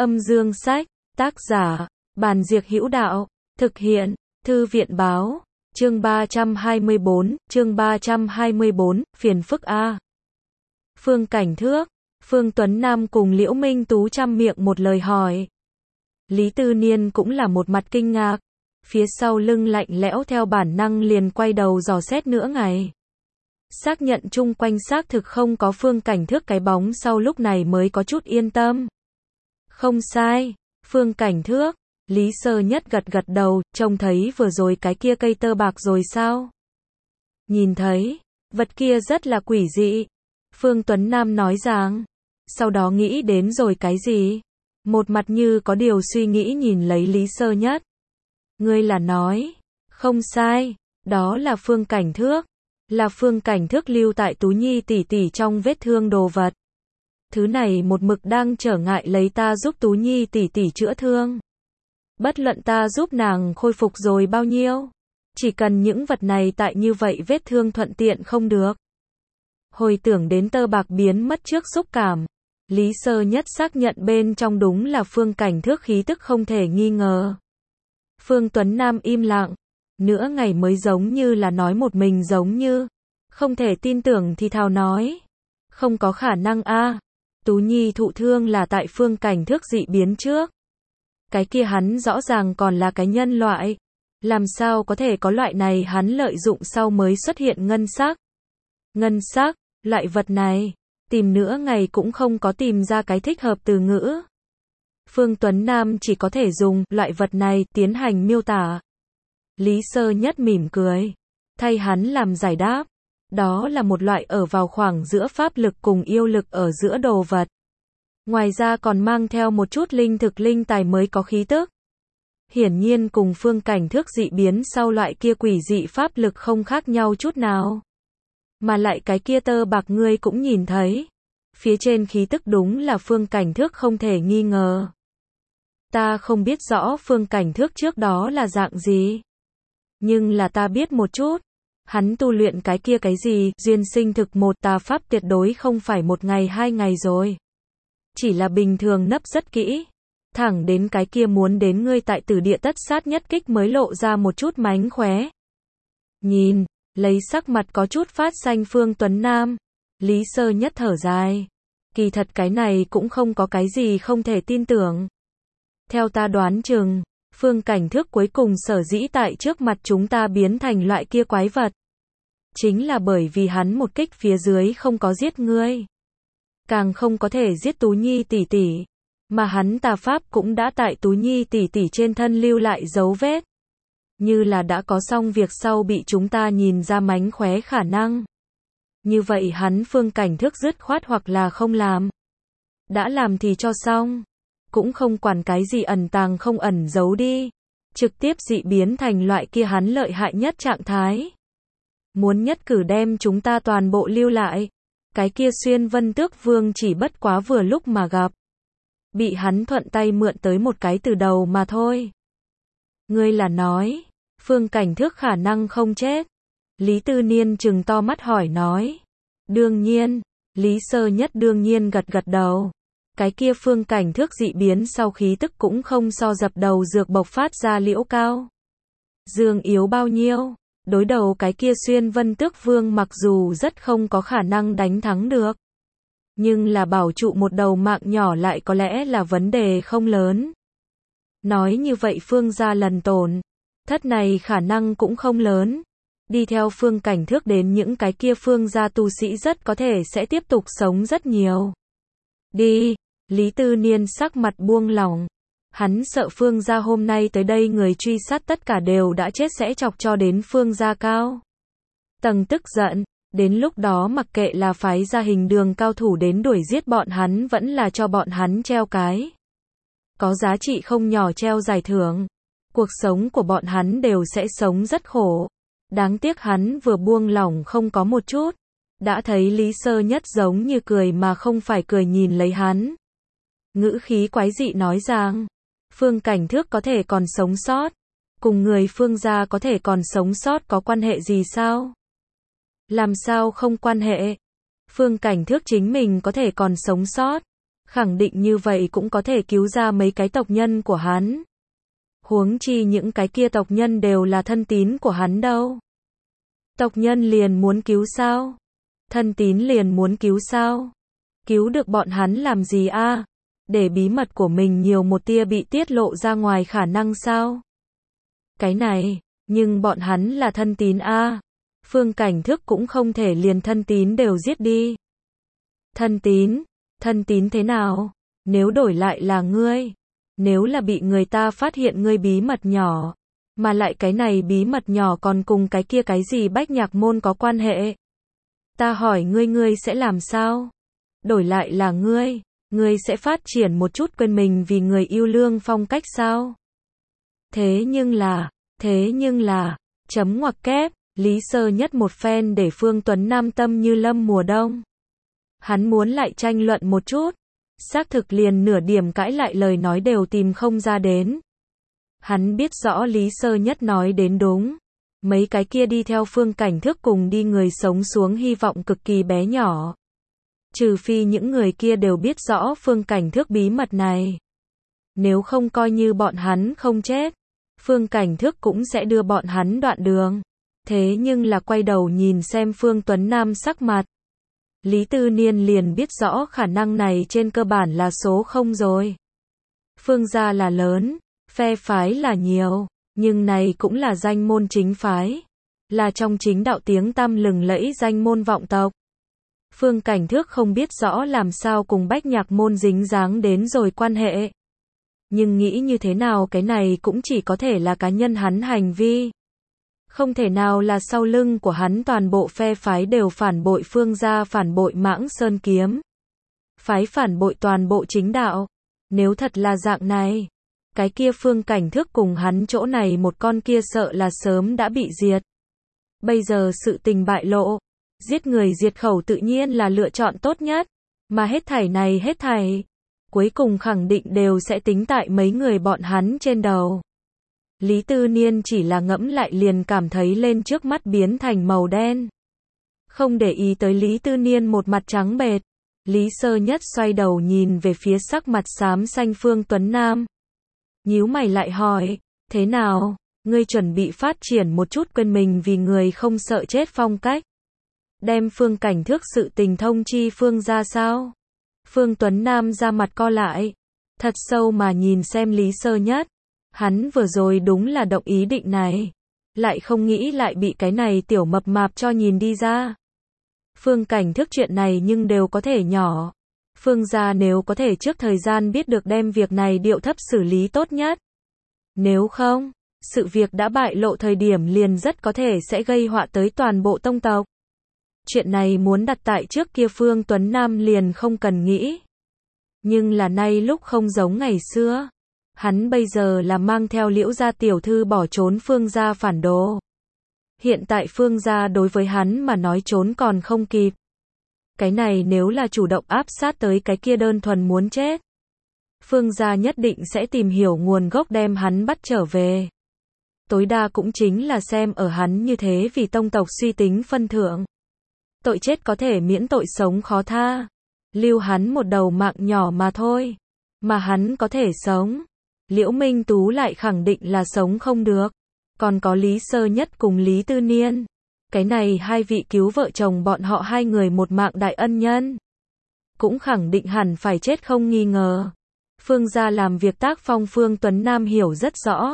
Âm dương sách, tác giả, Bàn Diệc Hữu Đạo, thực hiện, Thư viện báo, chương 324, phiền phức A. Phương Cảnh Thước, Phương Tuấn Nam cùng Liễu Minh Tú chăm miệng một lời hỏi. Lý Tư Niên cũng là một mặt kinh ngạc, phía sau lưng lạnh lẽo theo bản năng liền quay đầu dò xét nửa ngày. Xác nhận chung quanh xác thực không có Phương Cảnh Thước cái bóng sau lúc này mới có chút yên tâm. Không sai, Phương Cảnh Thước, Lý Sơ Nhất gật gật đầu, trông thấy vừa rồi cái kia cây tơ bạc rồi sao? Nhìn thấy, vật kia rất là quỷ dị. Phương Tuấn Nam nói rằng, sau đó nghĩ đến rồi cái gì? Một mặt như có điều suy nghĩ nhìn lấy Lý Sơ Nhất. Ngươi là nói, không sai, đó là Phương Cảnh Thước. Là Phương Cảnh Thước lưu tại Tú Nhi tỷ tỷ trong vết thương đồ vật. Thứ này một mực đang trở ngại lấy ta giúp Tú Nhi tỷ tỷ chữa thương. Bất luận ta giúp nàng khôi phục rồi bao nhiêu, chỉ cần những vật này tại như vậy vết thương thuận tiện không được. Hồi tưởng đến tơ bạc biến mất trước xúc cảm, Lý Sơ Nhất xác nhận bên trong đúng là Phương Cảnh Thước khí tức không thể nghi ngờ. Phương Tuấn Nam im lặng, nửa ngày mới giống như là nói một mình giống như, không thể tin tưởng thì thào nói. Không có khả năng a, Tú Nhi thụ thương là tại Phương Cảnh Thước dị biến trước. Cái kia hắn rõ ràng còn là cái nhân loại. Làm sao có thể có loại này hắn lợi dụng sau mới xuất hiện ngân sắc. Ngân sắc, loại vật này, tìm nửa ngày cũng không có tìm ra cái thích hợp từ ngữ. Phương Tuấn Nam chỉ có thể dùng loại vật này tiến hành miêu tả. Lý Sơ Nhất mỉm cười, thay hắn làm giải đáp. Đó là một loại ở vào khoảng giữa pháp lực cùng yêu lực ở giữa đồ vật. Ngoài ra còn mang theo một chút linh thực linh tài mới có khí tức. Hiển nhiên cùng Phương Cảnh Thước dị biến sau loại kia quỷ dị pháp lực không khác nhau chút nào. Mà lại cái kia tơ bạc ngươi cũng nhìn thấy. Phía trên khí tức đúng là Phương Cảnh Thước không thể nghi ngờ. Ta không biết rõ Phương Cảnh Thước trước đó là dạng gì. Nhưng là ta biết một chút. Hắn tu luyện cái kia cái gì, duyên sinh thực một tà pháp tuyệt đối không phải một ngày hai ngày rồi. Chỉ là bình thường nấp rất kỹ. Thẳng đến cái kia muốn đến ngươi tại Tử Địa tất sát nhất kích mới lộ ra một chút mánh khóe. Nhìn, lấy sắc mặt có chút phát xanh Phương Tuấn Nam. Lý Sơ Nhất thở dài. Kỳ thật cái này cũng không có cái gì không thể tin tưởng. Theo ta đoán chừng, Phương Cảnh Thước cuối cùng sở dĩ tại trước mặt chúng ta biến thành loại kia quái vật. Chính là bởi vì hắn một kích phía dưới không có giết ngươi. Càng không có thể giết Tú Nhi tỷ tỷ. Mà hắn tà pháp cũng đã tại Tú Nhi tỷ tỷ trên thân lưu lại dấu vết. Như là đã có xong việc sau bị chúng ta nhìn ra mánh khóe khả năng. Như vậy hắn Phương Cảnh Thước dứt khoát hoặc là không làm. Đã làm thì cho xong. Cũng không quản cái gì ẩn tàng không ẩn giấu đi. Trực tiếp dị biến thành loại kia hắn lợi hại nhất trạng thái. Muốn nhất cử đem chúng ta toàn bộ lưu lại. Cái kia Xuyên Vân Tước Vương chỉ bất quá vừa lúc mà gặp. Bị hắn thuận tay mượn tới một cái từ đầu mà thôi. Ngươi là nói, Phương Cảnh Thước khả năng không chết. Lý Tư Niên trừng to mắt hỏi nói. Đương nhiên, Lý Sơ Nhất đương nhiên gật gật đầu. Cái kia Phương Cảnh Thước dị biến sau khí tức cũng không so dập đầu dược bộc phát ra liễu cao. Dương yếu bao nhiêu, đối đầu cái kia Xuyên Vân Tước Vương mặc dù rất không có khả năng đánh thắng được. Nhưng là bảo trụ một đầu mạng nhỏ lại có lẽ là vấn đề không lớn. Nói như vậy Phương gia lần tổn thất này khả năng cũng không lớn. Đi theo Phương Cảnh Thước đến những cái kia Phương gia tu sĩ rất có thể sẽ tiếp tục sống rất nhiều. Đi, Lý Tư Niên sắc mặt buông lỏng. Hắn sợ Phương gia hôm nay tới đây người truy sát tất cả đều đã chết sẽ chọc cho đến Phương gia cao tầng tức giận. Đến lúc đó mặc kệ là phái ra hình đường cao thủ đến đuổi giết bọn hắn vẫn là cho bọn hắn treo cái có giá trị không nhỏ treo giải thưởng. Cuộc sống của bọn hắn đều sẽ sống rất khổ. Đáng tiếc hắn vừa buông lỏng không có một chút. Đã thấy Lý Sơ Nhất giống như cười mà không phải cười nhìn lấy hắn. Ngữ khí quái dị nói rằng, Phương Cảnh Thước có thể còn sống sót. Cùng người Phương gia có thể còn sống sót có quan hệ gì sao? Làm sao không quan hệ? Phương Cảnh Thước chính mình có thể còn sống sót. Khẳng định như vậy cũng có thể cứu ra mấy cái tộc nhân của hắn. Huống chi những cái kia tộc nhân đều là thân tín của hắn đâu. Tộc nhân liền muốn cứu sao? Thân tín liền muốn cứu sao? Cứu được bọn hắn làm gì a? Để bí mật của mình nhiều một tia bị tiết lộ ra ngoài khả năng sao? Cái này, nhưng bọn hắn là thân tín a. Phương Cảnh Thước cũng không thể liền thân tín đều giết đi. Thân tín thế nào? Nếu đổi lại là ngươi, nếu là bị người ta phát hiện ngươi bí mật nhỏ, mà lại cái này bí mật nhỏ còn cùng cái kia cái gì Bách Nhạc Môn có quan hệ. Ta hỏi ngươi sẽ làm sao? Đổi lại là ngươi sẽ phát triển một chút quên mình vì người yêu lương phong cách sao? Thế nhưng là, chấm ngoặc kép, Lý Sơ Nhất một phen để Phương Tuấn Nam tâm như lâm mùa đông. Hắn muốn lại tranh luận một chút, xác thực liền nửa điểm cãi lại lời nói đều tìm không ra đến. Hắn biết rõ Lý Sơ Nhất nói đến đúng. Mấy cái kia đi theo Phương Cảnh Thước cùng đi người sống xuống hy vọng cực kỳ bé nhỏ. Trừ phi những người kia đều biết rõ Phương Cảnh Thước bí mật này. Nếu không coi như bọn hắn không chết, Phương Cảnh Thước cũng sẽ đưa bọn hắn đoạn đường. Thế nhưng là quay đầu nhìn xem Phương Tuấn Nam sắc mặt. Lý Tư Niên liền biết rõ khả năng này trên cơ bản là số không rồi. Phương gia là lớn, phe phái là nhiều, nhưng này cũng là danh môn chính phái. Là trong chính đạo tiếng tăm lừng lẫy danh môn vọng tộc. Phương Cảnh Thước không biết rõ làm sao cùng Bách Nhạc Môn dính dáng đến rồi quan hệ. Nhưng nghĩ như thế nào cái này cũng chỉ có thể là cá nhân hắn hành vi. Không thể nào là sau lưng của hắn toàn bộ phe phái đều phản bội Phương gia, phản bội Mãng Sơn Kiếm. Phái phản bội toàn bộ chính đạo. Nếu thật là dạng này, cái kia Phương Cảnh Thước cùng hắn chỗ này một con kia sợ là sớm đã bị diệt. Bây giờ sự tình bại lộ, giết người diệt khẩu tự nhiên là lựa chọn tốt nhất, mà hết thảy, cuối cùng khẳng định đều sẽ tính tại mấy người bọn hắn trên đầu. Lý Tư Niên chỉ là ngẫm lại liền cảm thấy lên trước mắt biến thành màu đen. Không để ý tới Lý Tư Niên một mặt trắng bệch, Lý Sơ Nhất xoay đầu nhìn về phía sắc mặt xám xanh Phương Tuấn Nam. Nhíu mày lại hỏi, thế nào, ngươi chuẩn bị phát triển một chút quên mình vì người không sợ chết phong cách? Đem Phương Cảnh Thước sự tình thông chi Phương ra sao? Phương Tuấn Nam ra mặt co lại, thật sâu mà nhìn xem Lý Sơ Nhất. Hắn vừa rồi đúng là động ý định này, lại không nghĩ lại bị cái này tiểu mập mạp cho nhìn đi ra. Phương Cảnh Thước chuyện này nhưng đều có thể nhỏ. Phương gia nếu có thể trước thời gian biết được đem việc này điệu thấp xử lý tốt nhất. Nếu không, sự việc đã bại lộ thời điểm liền rất có thể sẽ gây họa tới toàn bộ tông tộc. Chuyện này muốn đặt tại trước kia Phương Tuấn Nam liền không cần nghĩ. Nhưng là nay lúc không giống ngày xưa. Hắn bây giờ là mang theo Liễu gia tiểu thư bỏ trốn Phương gia phản đồ. Hiện tại Phương gia đối với hắn mà nói trốn còn không kịp. Cái này nếu là chủ động áp sát tới cái kia đơn thuần muốn chết. Phương gia nhất định sẽ tìm hiểu nguồn gốc đem hắn bắt trở về. Tối đa cũng chính là xem ở hắn như thế vì tông tộc suy tính phân thượng. Tội chết có thể miễn tội sống khó tha. Lưu hắn một đầu mạng nhỏ mà thôi. Mà hắn có thể sống. Liễu Minh Tú lại khẳng định là sống không được. Còn có Lý Sơ Nhất cùng Lý Tư Niên. Cái này hai vị cứu vợ chồng bọn họ hai người một mạng đại ân nhân. Cũng khẳng định hẳn phải chết không nghi ngờ. Phương gia làm việc tác phong Phương Tuấn Nam hiểu rất rõ.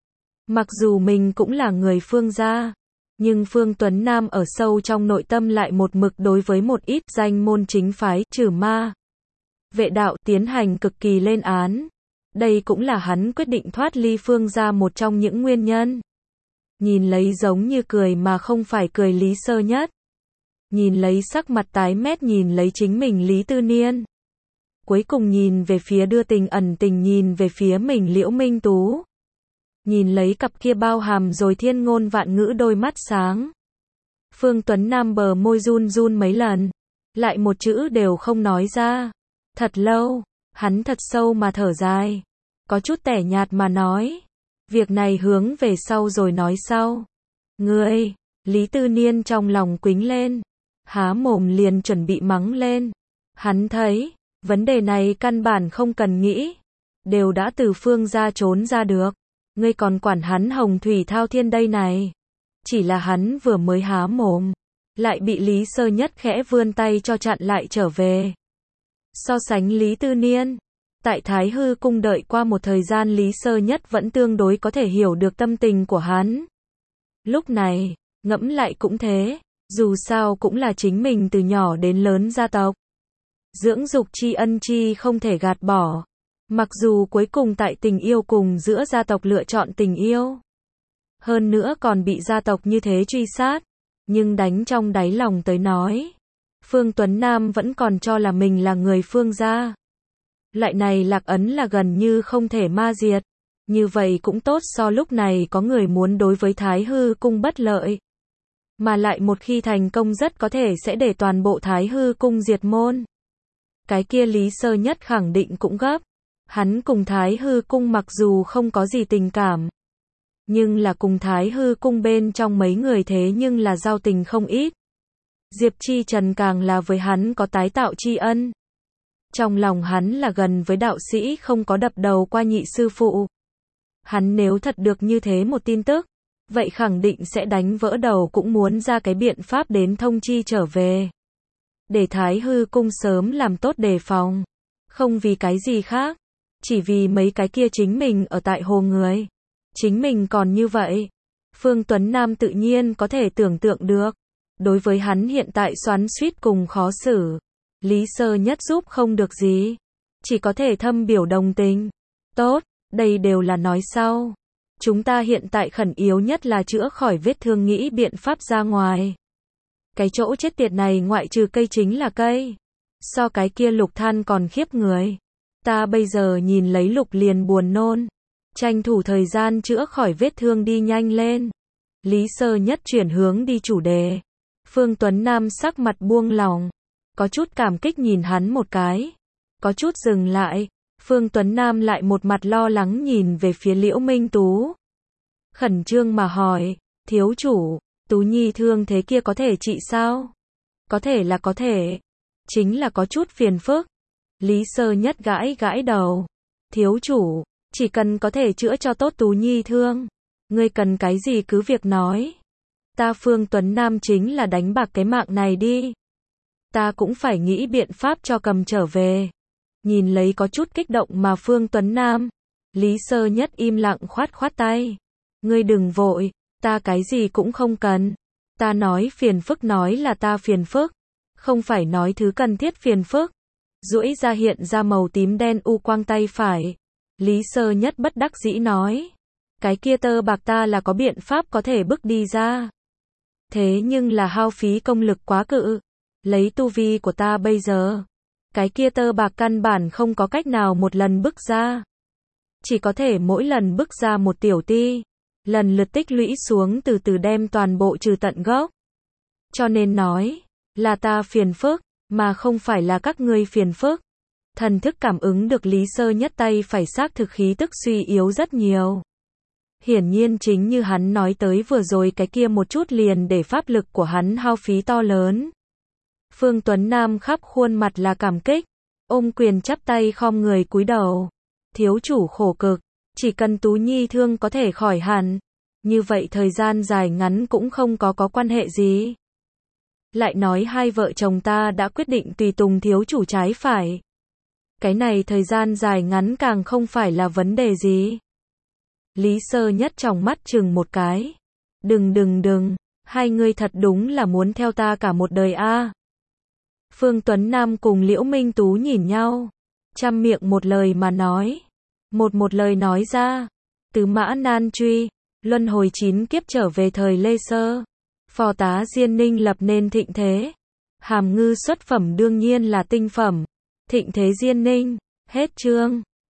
Mặc dù mình cũng là người Phương gia. Nhưng Phương Tuấn Nam ở sâu trong nội tâm lại một mực đối với một ít danh môn chính phái trừ ma. Vệ đạo tiến hành cực kỳ lên án. Đây cũng là hắn quyết định thoát ly Phương gia một trong những nguyên nhân. Nhìn lấy giống như cười mà không phải cười Lý Sơ Nhất. Nhìn lấy sắc mặt tái mét nhìn lấy chính mình Lý Tư Niên. Cuối cùng nhìn về phía đưa tình ẩn tình nhìn về phía mình Liễu Minh Tú. Nhìn lấy cặp kia bao hàm rồi thiên ngôn vạn ngữ đôi mắt sáng. Phương Tuấn Nam bờ môi run run mấy lần. Lại một chữ đều không nói ra. Thật lâu, hắn thật sâu mà thở dài. Có chút tẻ nhạt mà nói. Việc này hướng về sau rồi nói sau. Ngươi, Lý Tư Niên trong lòng quính lên. Há mồm liền chuẩn bị mắng lên. Hắn thấy, Vấn đề này căn bản không cần nghĩ. Đều đã từ Phương gia trốn ra được. Ngươi còn quản hắn hồng thủy thao thiên đây này. Chỉ là hắn vừa mới há mồm. Lại bị Lý Sơ Nhất khẽ vươn tay cho chặn lại trở về. So sánh Lý Tư Niên. Tại Thái Hư cung đợi qua một thời gian Lý Sơ Nhất vẫn tương đối có thể hiểu được tâm tình của hắn. Lúc này, ngẫm lại cũng thế. Dù sao cũng là chính mình từ nhỏ đến lớn gia tộc. Dưỡng dục tri ân chi không thể gạt bỏ. Mặc dù cuối cùng tại tình yêu cùng giữa gia tộc lựa chọn tình yêu. Hơn nữa còn bị gia tộc như thế truy sát. Nhưng đánh trong đáy lòng tới nói. Phương Tuấn Nam vẫn còn cho là mình là người Phương gia. Loại này lạc ấn là gần như không thể ma diệt. Như vậy cũng tốt so lúc này có người muốn đối với Thái Hư cung bất lợi. Mà lại một khi thành công rất có thể sẽ để toàn bộ Thái Hư cung diệt môn. Cái kia Lý Sơ Nhất khẳng định cũng gấp. Hắn cùng Thái Hư cung mặc dù không có gì tình cảm. Nhưng là cùng Thái Hư cung bên trong mấy người thế nhưng là giao tình không ít. Diệp Chi Trần càng là với hắn có tái tạo tri ân. Trong lòng hắn là gần với đạo sĩ không có đập đầu qua nhị sư phụ. Hắn nếu thật được như thế một tin tức, vậy khẳng định sẽ đánh vỡ đầu cũng muốn ra cái biện pháp đến thông chi trở về. Để Thái Hư cung sớm làm tốt đề phòng. Không vì cái gì khác. Chỉ vì mấy cái kia chính mình ở tại hồ người. Chính mình còn như vậy. Phương Tuấn Nam tự nhiên có thể tưởng tượng được. Đối với hắn hiện tại xoắn xuýt cùng khó xử. Lý Sơ Nhất giúp không được gì. Chỉ có thể thâm biểu đồng tình. Tốt, đây đều là nói sau. Chúng ta hiện tại khẩn yếu nhất là chữa khỏi vết thương nghĩ biện pháp ra ngoài. Cái chỗ chết tiệt này ngoại trừ cây chính là cây. So cái kia Lục Than còn khiếp người. Ta bây giờ nhìn lấy Lục liền buồn nôn. Tranh thủ thời gian chữa khỏi vết thương đi nhanh lên. Lý Sơ Nhất chuyển hướng đi chủ đề. Phương Tuấn Nam sắc mặt buông lỏng. Có chút cảm kích nhìn hắn một cái. Có chút dừng lại. Phương Tuấn Nam lại một mặt lo lắng nhìn về phía Liễu Minh Tú. Khẩn trương mà hỏi. Thiếu chủ, Tú Nhi thương thế kia có thể trị sao? Có thể là có thể. Chính là có chút phiền phức. Lý Sơ Nhất gãi gãi đầu. Thiếu chủ, chỉ cần có thể chữa cho tốt Tú Nhi thương. Ngươi cần cái gì cứ việc nói. Ta Phương Tuấn Nam chính là đánh bạc cái mạng này đi. Ta cũng phải nghĩ biện pháp cho cầm trở về. Nhìn lấy có chút kích động mà Phương Tuấn Nam. Lý Sơ Nhất im lặng khoát khoát tay. Ngươi đừng vội, ta cái gì cũng không cần. Ta nói phiền phức nói là ta phiền phức. Không phải nói thứ cần thiết phiền phức. Duỗi ra hiện ra màu tím đen u quang tay phải. Lý Sơ Nhất bất đắc dĩ nói. Cái kia tơ bạc ta là có biện pháp có thể bức đi ra. Thế nhưng là hao phí công lực quá cự. Lấy tu vi của ta bây giờ. Cái kia tơ bạc căn bản không có cách nào một lần bức ra. Chỉ có thể mỗi lần bức ra một tiểu ti. Lần lượt tích lũy xuống từ từ đem toàn bộ trừ tận gốc. Cho nên nói, là ta phiền phức, mà không phải là các ngươi phiền phức. Thần thức cảm ứng được Lý Sơ Nhất tay phải xác thực khí tức suy yếu rất nhiều. Hiển nhiên chính như hắn nói tới vừa rồi cái kia một chút liền để pháp lực của hắn hao phí to lớn. Phương Tuấn Nam khắp khuôn mặt là cảm kích, ôm quyền chắp tay khom người cúi đầu. Thiếu chủ khổ cực, chỉ cần Tú Nhi thương có thể khỏi hẳn, như vậy thời gian dài ngắn cũng không có quan hệ gì. Lại nói hai vợ chồng ta đã quyết định tùy tùng thiếu chủ trái phải. Cái này thời gian dài ngắn càng không phải là vấn đề gì. Lý Sơ Nhất trong mắt chừng một cái. Đừng, hai người thật đúng là muốn theo ta cả một đời a. Phương Tuấn Nam cùng Liễu Minh Tú nhìn nhau, trăm miệng một lời mà nói. Một lời nói ra, từ Mã Nan Truy, luân hồi 9 kiếp trở về thời Lê Sơ. Phò tá Diên Ninh lập nên thịnh thế. Hàm ngư xuất phẩm đương nhiên là tinh phẩm. Thịnh thế Diên Ninh, hết chương.